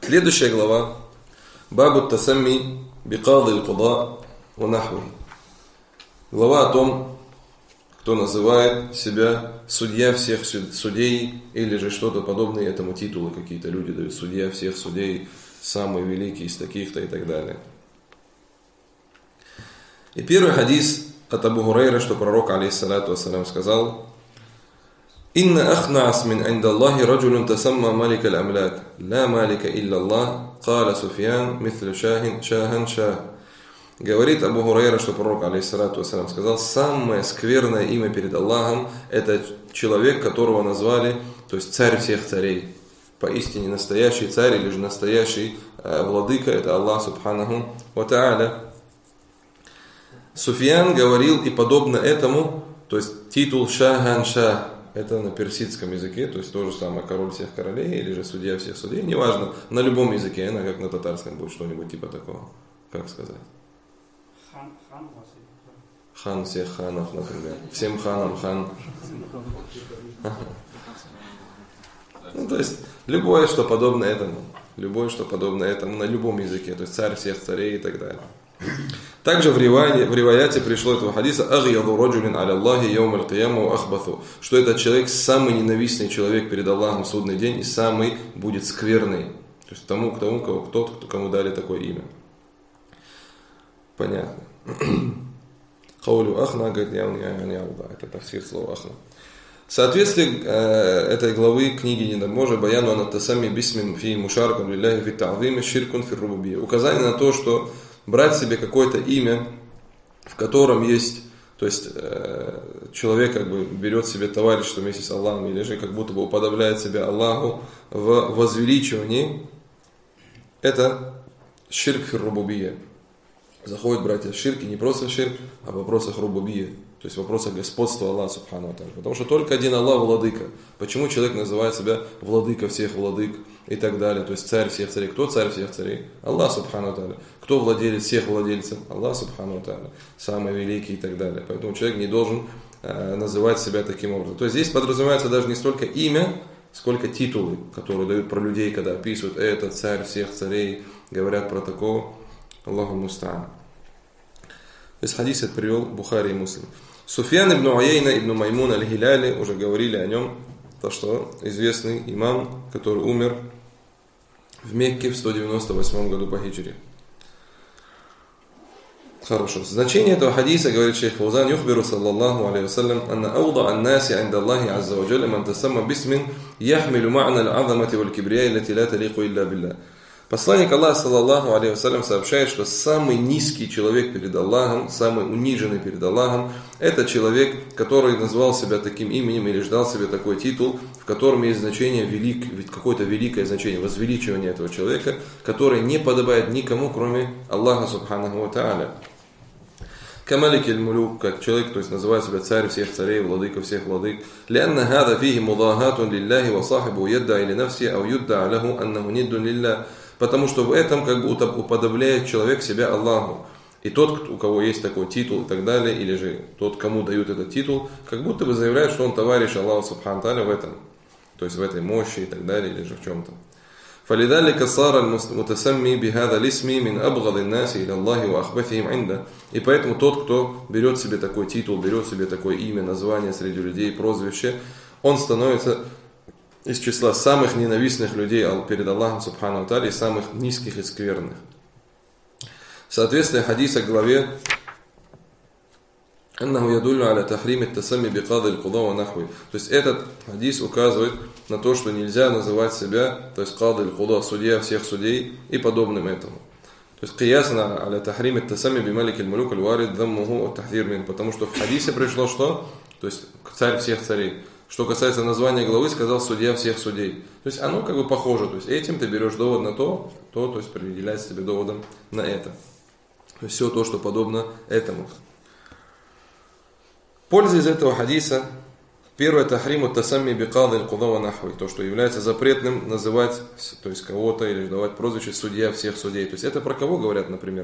Следующая глава. Бабу тасамми бикады аль-куда ва нахви. Глава о том, кто называет себя судья всех судей, или же что-то подобное этому титулу, какие-то люди дают, судья всех судей, самый великий из таких-то и так далее. И первый хадис от Абу Хурайры, что пророк, алейхиссалату вассалям, сказал: «Инна ахнаас мин индаллахи раджулун тасамма малик аль-амляк, ла малика илля Аллах, каля Суфьян, митhlю шахин шах». Говорит Абу Хурайра, что пророк, алейхиссалату вассалям, сказал: самое скверное имя перед Аллахом — это человек, которого назвали, то есть царь всех царей. Поистине настоящий царь или же настоящий владыка — это Аллах субханаху ва тааля. Суфьян говорил и подобно этому, то есть титул шахан шах, это на персидском языке, то есть то же самое, король всех королей или же судья всех судей, неважно, на любом языке, как на татарском будет что-нибудь типа такого, как сказать? Хан всех ханов, например. Всем ханам хан. Ну, то есть, любое, что подобно этому. Любое, что подобно этому на любом языке. То есть, царь всех царей и так далее. Также в риваяте пришло этого хадиса: «Агьяду раджулин аля Аллахи йоум аль-кияма ва ахбату», что этот человек самый ненавистный человек перед Аллахом в судный день и самый будет скверный. То есть, кому дали такое имя. Понятно. Каулю ахна, говорит, это тафсир слова ахна. Соответствие этой главы книги Недоможия Баяну анатасами бисмин фи мушаркам лилляхи фи та'зими ширкун фи рубубия. Указание на то, что брать себе какое-то имя, в котором есть, то есть человек как бы берет себе товарищество вместе с Аллахом, или же как будто бы уподобляет себя Аллаху в возвеличивании, это ширк фи рубубия. Заходят братья в ширк, и не просто в ширк, а в вопросах рубубия, то есть в вопросах господства Аллаха субхану ва тааля. Потому что только один Аллах владыка. Почему человек называет себя владыка всех владык и так далее? То есть царь всех царей. Кто царь всех царей? Аллах субхану ва тааля. Кто владелец всех владельцев? Аллах субхану ва тааля. Самый великий и так далее. Поэтому человек не должен называть себя таким образом. То есть здесь подразумевается даже не столько имя, сколько титулы, которые дают про людей, когда описывают: это царь всех царей, говорят про такого. Аллаху муста'ан. То есть хадис это привел Бухари и Муслим. Суфьян ибн Уяйна ибн Маймун аль-Хиляли, уже говорили о нем, то что известный имам, который умер в Мекке в 198 году по хиджре. Хорошо. Значение этого хадиса, говорит шейх Фаузан: юхбиру саллаллаху алейхи вассалям анна ауда ан-наси инда Аллахи азза ва джалля ман тасамма бисмин яхмилу ма'на аль-'азамати валь-кибрия аллати ла талиqu илля билля. Посланник Аллаха, саллаллаху алейхи вассалям, сообщает, что самый низкий человек перед Аллахом, самый униженный перед Аллахом, это человек, который назвал себя таким именем или ждал себе такой титул, в котором есть значение какое-то великое значение, возвеличивание этого человека, которое не подобает никому, кроме Аллаха субханаху ва тааля. Камалик аль-мулюк, как человек, то есть называет себя царь всех царей, владыка всех владык. Лянна хада фихи мудахатун лилляхи ва сахибу ядда или нафси, ау юдда аляху аннаху ниддун лилля. Потому что в этом как бы уподобляет человек себя Аллаху. И тот, у кого есть такой титул и так далее, или же тот, кому дают этот титул, как будто бы заявляет, что он товарищ Аллаха субхану тааля в этом. То есть в этой мощи и так далее, или же в чем-то. فلذلك صار المتسمي بهذا الاسم من أبغض الناس إلى الله وأخبثهم عنده. И поэтому тот, кто берет себе такой титул, берет себе такое имя, название среди людей, прозвище, он становится из числа самых ненавистных людей перед Аллахом субхану тааля и самых низких и скверных. Соответственно, хадиса к главе «Аннаху ядуллю аля тахрими тасамми бикады аль-куда ва нахви». То есть этот хадис указывает на то, что нельзя называть себя, то есть кады аль-куда, судья всех судей и подобным этому. То есть киясна аля тахрими тасамми бималик аль-мулюк аль-варид даммуху ат-тахдир мин. Потому что в хадисе пришло что? То есть царь всех царей. Что касается названия главы, сказал судья всех судей. То есть оно как бы похоже. То есть этим ты берешь довод на то есть определяется тебе доводом на это. То есть все то, что подобно этому. Польза из этого хадиса. Первое: тахриму тасамми бикады аль-куда ва нахви. То, что является запретным называть, то есть кого-то или давать прозвище судья всех судей. То есть это про кого говорят, например?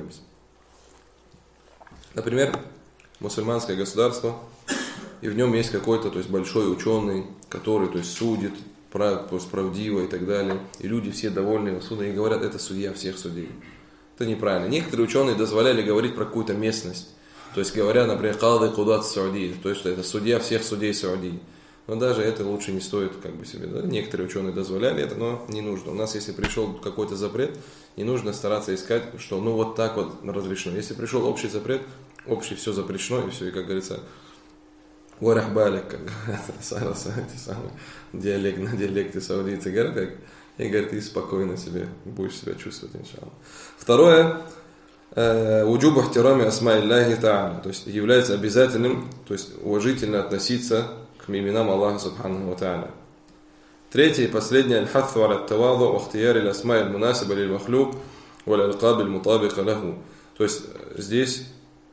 Например, мусульманское государство, и в нем есть какой-то, то есть большой ученый, который, то есть судит правдиво и так далее, и люди все довольны судом, и говорят, это судья всех судей. Это неправильно. Некоторые ученые дозволяли говорить про какую-то местность. То есть говоря, например, Кады Кудат Саудии, то есть что это судья всех судей Саудии. Но даже это лучше не стоит как бы себе. Да? Некоторые ученые дозволяли это, но не нужно. У нас, если пришел какой-то запрет, не нужно стараться искать, что ну вот так вот разрешено. Если пришел общий запрет, общий все запрещено, и все, и как говорится, варахбалик, как самый диалект, на диалекте саудийцы говорят, и говорит, ты спокойно себе будешь себя чувствовать, иншаллах. Второе, уджуб ихтирами асма Аллахи та'аля, то есть является обязательным, то есть уважительно относиться к именам Аллаха субханаху ва та'аля. Третье и последнее, аль-хатту аля ат-таваду ва ихтияри аль-асма аль-мунасиба лиль-махлук ва аль-алкаб аль-мутабика лаху. То есть здесь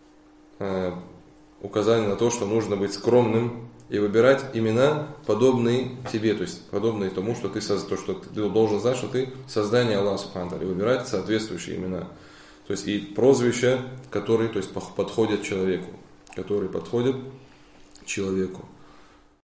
указание на то, что нужно быть скромным и выбирать имена, подобные тебе, то есть подобные тому, что ты должен знать, что ты создание Аллаха субханаху ва та'аля, выбирать соответствующие имена. То есть и прозвища, которые, то есть, подходят человеку, которые подходят человеку.